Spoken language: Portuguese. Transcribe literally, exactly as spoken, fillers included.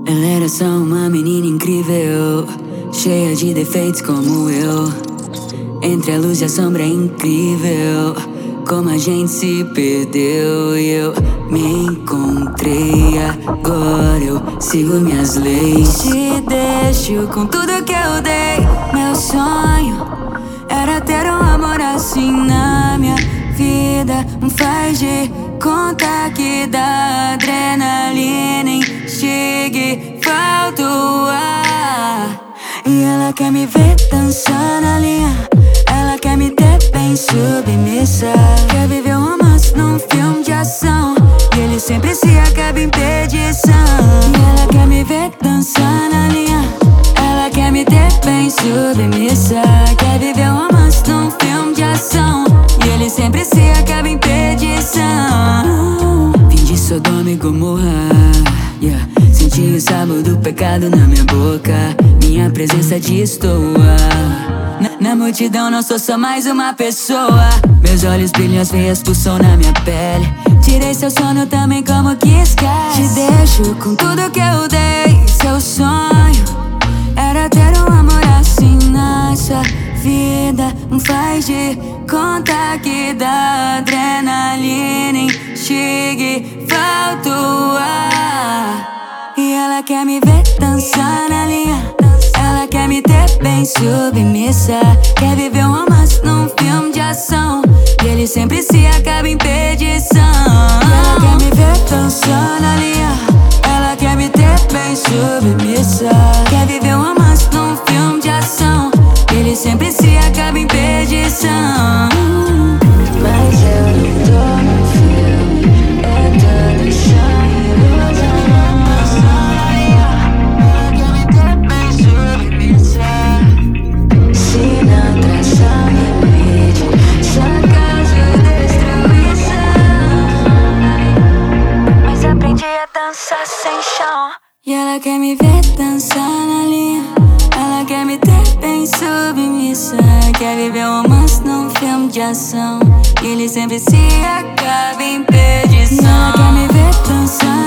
Ela era só uma menina incrível, cheia de defeitos como eu. Entre a luz e a sombra é incrível como a gente se perdeu. E eu me encontrei, agora eu sigo minhas leis. Te deixo com tudo que eu dei. Meu sonho era ter um amor assim na minha vida. Um faz de conta que dá adrenalina em chegue, falta o ar. E ela quer me ver dançar na linha, ela quer me ter bem submissa. Quer viver um romance num filme de ação, e ele sempre se acaba em perdição. E ela quer me ver dançar na linha, ela quer me ter bem submissa. Quer viver um romance num filme de ação, e ele sempre se acaba em perdição. Vim de Sodoma e Gomorra, yeah. Senti o sabor do pecado na minha boca, minha presença destoa. Na, na multidão não sou só mais uma pessoa. Meus olhos brilham, as veias pulsam na minha pele. Tirei seu sono também, como que esquece. Te deixo com tudo que eu dei. Seu sonho era ter um amor assim na sua vida. Um faz de conta que dá adrenalina em chegue, falta o ar. E ela quer me ver dançar na linha, ela quer me ter bem submissa. Quer viver um romance num filme de ação, e ele sempre se acaba em perdição. E ela quer me ver dançar na linha, ela quer me ter bem submissa. Quer viver um romance num filme de ação, e ele sempre se acaba em perdição. Mas eu não tô no filme, é todo chão e ilusão. Dançar sem chão. E ela quer me ver dançar na linha, ela quer me ter bem submissa. Quer viver um romance num filme de ação, e ele sempre se acaba em perdição. E ela quer me ver dançar